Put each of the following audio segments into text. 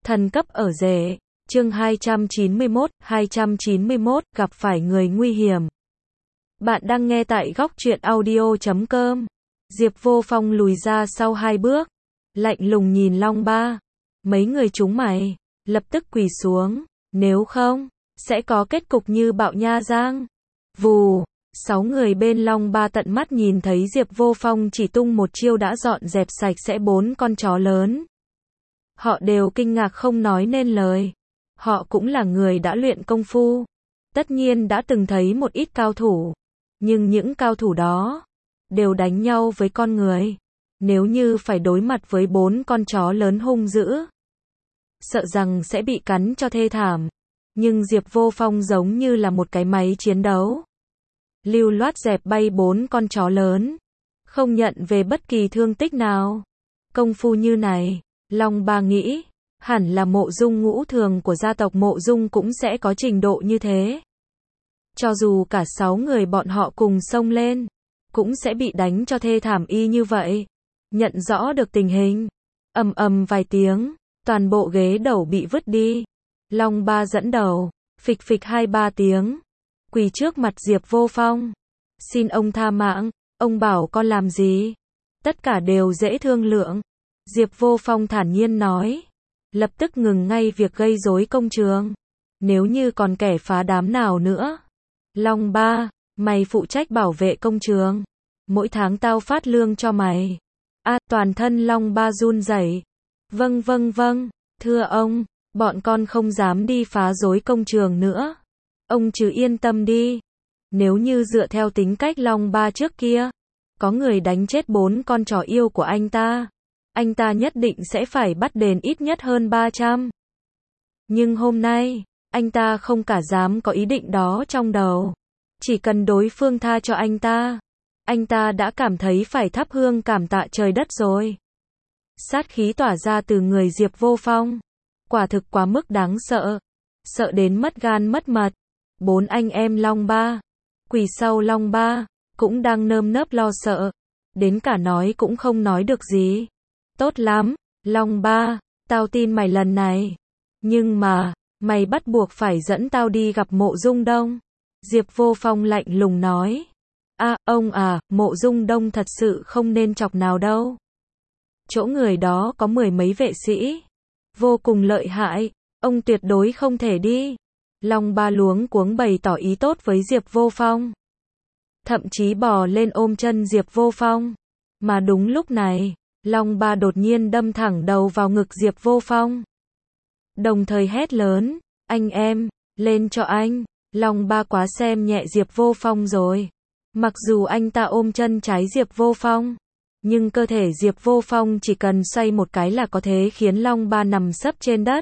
Thần cấp ở rể. Chương 291, gặp phải người nguy hiểm. Bạn đang nghe tại góc truyện audio.com. Diệp Vô Phong lùi ra sau 2 bước, lạnh lùng nhìn Long Ba. Mấy người chúng mày, lập tức quỳ xuống, nếu không, sẽ có kết cục như Bạo Nha Giang. Vù, 6 người bên Long Ba tận mắt nhìn thấy Diệp Vô Phong chỉ tung một chiêu đã dọn dẹp sạch sẽ 4 con chó lớn. Họ đều kinh ngạc không nói nên lời. Họ cũng là người đã luyện công phu, tất nhiên đã từng thấy một ít cao thủ, nhưng những cao thủ đó đều đánh nhau với con người. Nếu như phải đối mặt với 4 con chó lớn hung dữ, sợ rằng sẽ bị cắn cho thê thảm. Nhưng Diệp Vô Phong giống như là một cái máy chiến đấu, lưu loát dẹp bay 4 con chó lớn, không nhận về bất kỳ thương tích nào. Công phu như này, Long Ba nghĩ, hẳn là Mộ Dung Ngũ Thường của gia tộc Mộ Dung cũng sẽ có trình độ như thế. Cho dù cả 6 người bọn họ cùng xông lên, cũng sẽ bị đánh cho thê thảm y như vậy. Nhận rõ được tình hình, ầm ầm vài tiếng, toàn bộ ghế đầu bị vứt đi. Long Ba dẫn đầu, phịch phịch 2-3 tiếng, quỳ trước mặt Diệp Vô Phong. Xin ông tha mạng, ông bảo con làm gì? Tất cả đều dễ thương lượng. Diệp Vô Phong thản nhiên nói, lập tức ngừng ngay việc gây rối công trường. Nếu như còn kẻ phá đám nào nữa, Long Ba, mày phụ trách bảo vệ công trường. Mỗi tháng tao phát lương cho mày. Toàn thân Long Ba run rẩy. Vâng, thưa ông, bọn con không dám đi phá rối công trường nữa. Ông chứ yên tâm đi. Nếu như dựa theo tính cách Long Ba trước kia, có người đánh chết 4 con chó yêu của anh ta nhất định sẽ phải bắt đền ít nhất hơn 300. Nhưng hôm nay, anh ta không cả dám có ý định đó trong đầu. Chỉ cần đối phương tha cho anh ta đã cảm thấy phải thắp hương cảm tạ trời đất rồi. Sát khí tỏa ra từ người Diệp Vô Phong, quả thực quá mức đáng sợ, sợ đến mất gan mất mật. 4 anh em Long Ba, quỳ sau Long Ba, cũng đang nơm nớp lo sợ, đến cả nói cũng không nói được gì. Tốt lắm, Long Ba, tao tin mày lần này. Nhưng mà, mày bắt buộc phải dẫn tao đi gặp Mộ Dung Đông. Diệp Vô Phong lạnh lùng nói. Ông Mộ Dung Đông thật sự không nên chọc nào đâu. Chỗ người đó có 10 mấy vệ sĩ, vô cùng lợi hại, ông tuyệt đối không thể đi. Long Ba luống cuống bày tỏ ý tốt với Diệp Vô Phong, thậm chí bò lên ôm chân Diệp Vô Phong. Mà đúng lúc này, Long Ba đột nhiên đâm thẳng đầu vào ngực Diệp Vô Phong, đồng thời hét lớn, anh em, lên cho anh. Long Ba quá xem nhẹ Diệp Vô Phong rồi. Mặc dù anh ta ôm chân trái Diệp Vô Phong, nhưng cơ thể Diệp Vô Phong chỉ cần xoay một cái là có thể khiến Long Ba nằm sấp trên đất.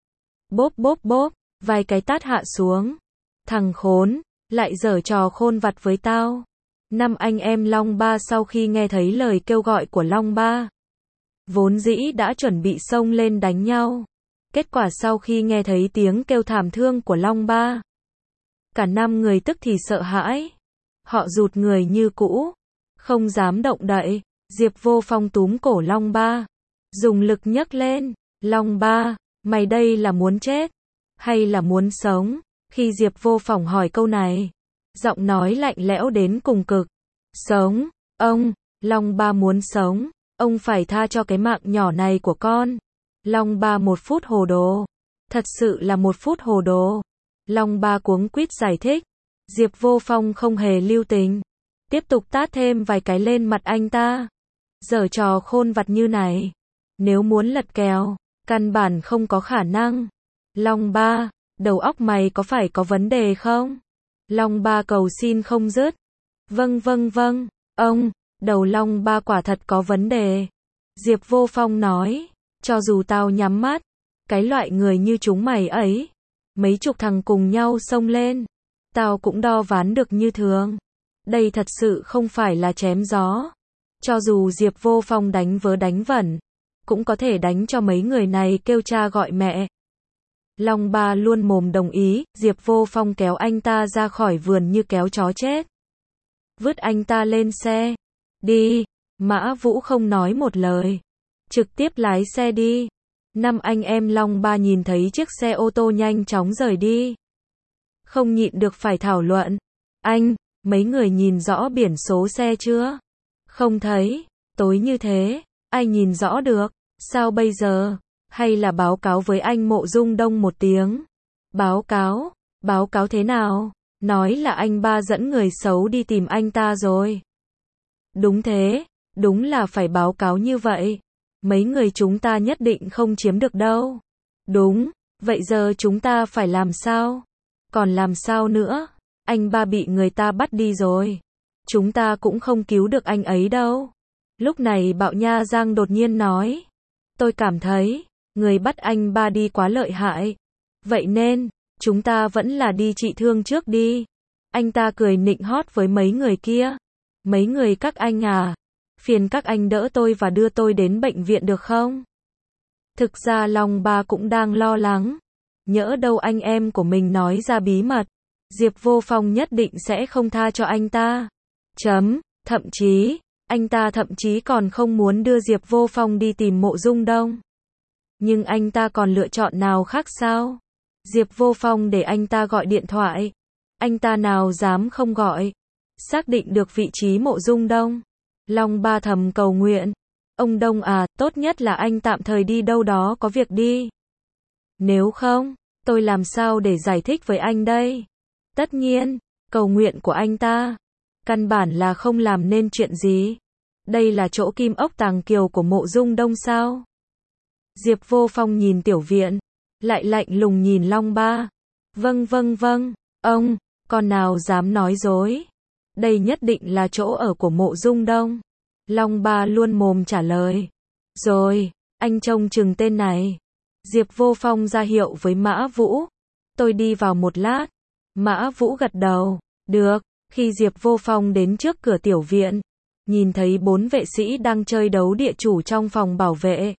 Bốp, vài cái tát hạ xuống. Thằng khốn, lại giở trò khôn vặt với tao. 5 anh em Long Ba sau khi nghe thấy lời kêu gọi của Long Ba, vốn dĩ đã chuẩn bị xông lên đánh nhau. Kết quả sau khi nghe thấy tiếng kêu thảm thương của Long Ba, cả 5 người tức thì sợ hãi. Họ rụt người như cũ, không dám động đậy. Diệp Vô Phong túm cổ Long Ba, dùng lực nhấc lên. Long Ba, mày đây là muốn chết, hay là muốn sống? Khi Diệp Vô Phong hỏi câu này, giọng nói lạnh lẽo đến cùng cực. Sống, ông, Long Ba muốn sống, ông phải tha cho cái mạng nhỏ này của con. Long Ba 1 phút hồ đồ, thật sự là 1 phút hồ đồ. Long Ba cuống quýt giải thích. Diệp Vô Phong không hề lưu tình, tiếp tục tát thêm vài cái lên mặt anh ta. Giở trò khôn vặt như này, nếu muốn lật kèo, căn bản không có khả năng. Long Ba, đầu óc mày có phải có vấn đề không? Long Ba cầu xin không dứt. Vâng, ông, đầu Long Ba quả thật có vấn đề. Diệp Vô Phong nói, cho dù tao nhắm mắt, cái loại người như chúng mày ấy, mấy chục thằng cùng nhau xông lên, tao cũng đo ván được như thường. Đây thật sự không phải là chém gió. Cho dù Diệp Vô Phong đánh vớ đánh vẩn, cũng có thể đánh cho mấy người này kêu cha gọi mẹ. Long Ba luôn mồm đồng ý. Diệp Vô Phong kéo anh ta ra khỏi vườn như kéo chó chết, vứt anh ta lên xe. Đi. Mã Vũ không nói một lời, trực tiếp lái xe đi. Năm anh em Long Ba nhìn thấy chiếc xe ô tô nhanh chóng rời đi. Không nhịn được phải thảo luận. Anh, mấy người nhìn rõ biển số xe chưa? Không thấy, tối như thế, ai nhìn rõ được, sao bây giờ? Hay là báo cáo với anh Mộ Dung Đông một tiếng? Báo cáo thế nào? Nói là anh Ba dẫn người xấu đi tìm anh ta rồi. Đúng thế, đúng là phải báo cáo như vậy. Mấy người chúng ta nhất định không chiếm được đâu. Đúng, vậy giờ chúng ta phải làm sao? Còn làm sao nữa? Anh Ba bị người ta bắt đi rồi. Chúng ta cũng không cứu được anh ấy đâu. Lúc này Bạo Nha Giang đột nhiên nói. Tôi cảm thấy, người bắt anh Ba đi quá lợi hại. Vậy nên, chúng ta vẫn là đi trị thương trước đi. Anh ta cười nịnh hót với mấy người kia. Mấy người các anh à, phiền các anh đỡ tôi và đưa tôi đến bệnh viện được không? Thực ra Long Ba cũng đang lo lắng. Nhỡ đâu anh em của mình nói ra bí mật, Diệp Vô Phong nhất định sẽ không tha cho anh ta. Thậm chí, anh ta thậm chí còn không muốn đưa Diệp Vô Phong đi tìm Mộ Dung Đông. Nhưng anh ta còn lựa chọn nào khác sao? Diệp Vô Phong để anh ta gọi điện thoại. Anh ta nào dám không gọi. Xác định được vị trí Mộ Dung Đông. Long Ba thầm cầu nguyện. Ông Đông à, tốt nhất là anh tạm thời đi đâu đó có việc đi. Nếu không, tôi làm sao để giải thích với anh đây? Tất nhiên, cầu nguyện của anh ta căn bản là không làm nên chuyện gì. Đây là chỗ kim ốc tàng kiều của Mộ Dung Đông sao? Diệp Vô Phong nhìn Tiểu Viện, lại lạnh lùng nhìn Long Ba. Vâng, ông, con nào dám nói dối? Đây nhất định là chỗ ở của Mộ Dung Đông. Long Ba luôn mồm trả lời. Rồi, anh trông chừng tên này. Diệp Vô Phong ra hiệu với Mã Vũ. Tôi đi vào một lát. Mã Vũ gật đầu. Được. Khi Diệp Vô Phong đến trước cửa Tiểu Viện, nhìn thấy 4 vệ sĩ đang chơi đấu địa chủ trong phòng bảo vệ.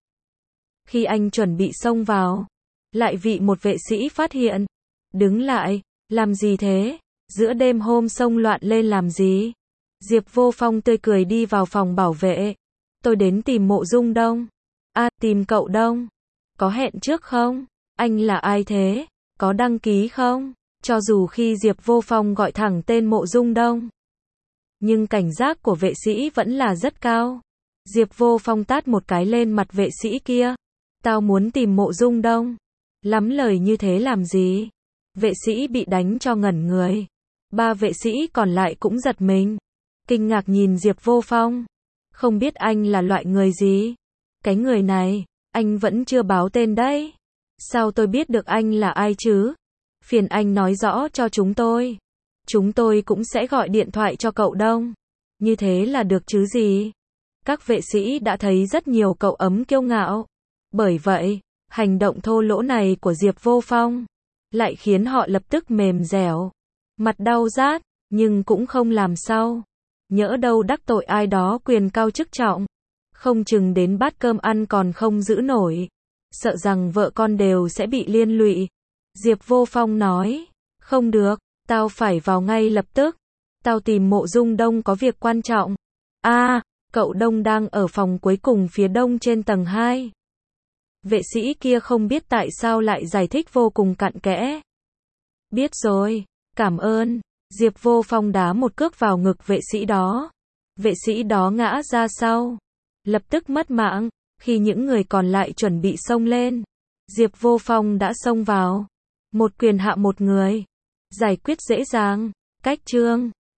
Khi anh chuẩn bị xông vào, lại bị một vệ sĩ phát hiện. Đứng lại, làm gì thế? Giữa đêm hôm xông loạn lên làm gì? Diệp Vô Phong tươi cười đi vào phòng bảo vệ. Tôi đến tìm Mộ Dung Đông. À, tìm cậu Đông. Có hẹn trước không? Anh là ai thế? Có đăng ký không? Cho dù khi Diệp Vô Phong gọi thẳng tên Mộ Dung Đông, nhưng cảnh giác của vệ sĩ vẫn là rất cao. Diệp Vô Phong tát một cái lên mặt vệ sĩ kia. Tao muốn tìm Mộ Dung Đông. Lắm lời như thế làm gì? Vệ sĩ bị đánh cho ngẩn người. 3 vệ sĩ còn lại cũng giật mình. Kinh ngạc nhìn Diệp Vô Phong. Không biết anh là loại người gì? Cái người này, anh vẫn chưa báo tên đấy. Sao tôi biết được anh là ai chứ? Phiền anh nói rõ cho chúng tôi. Chúng tôi cũng sẽ gọi điện thoại cho cậu Đông. Như thế là được chứ gì? Các vệ sĩ đã thấy rất nhiều cậu ấm kiêu ngạo. Bởi vậy, hành động thô lỗ này của Diệp Vô Phong lại khiến họ lập tức mềm dẻo. Mặt đau rát, nhưng cũng không làm sao. Nhỡ đâu đắc tội ai đó quyền cao chức trọng. Không chừng đến bát cơm ăn còn không giữ nổi. Sợ rằng vợ con đều sẽ bị liên lụy. Diệp Vô Phong nói. Không được, tao phải vào ngay lập tức. Tao tìm Mộ Dung Đông có việc quan trọng. À, cậu Đông đang ở phòng cuối cùng phía đông trên tầng 2. Vệ sĩ kia không biết tại sao lại giải thích vô cùng cặn kẽ. Biết rồi, cảm ơn. Diệp Vô Phong đá một cước vào ngực vệ sĩ đó. Vệ sĩ đó ngã ra sau. Lập tức mất mạng. Khi những người còn lại chuẩn bị xông lên, Diệp Vô Phong đã xông vào. Một quyền hạ một người. Giải quyết dễ dàng. Cách chương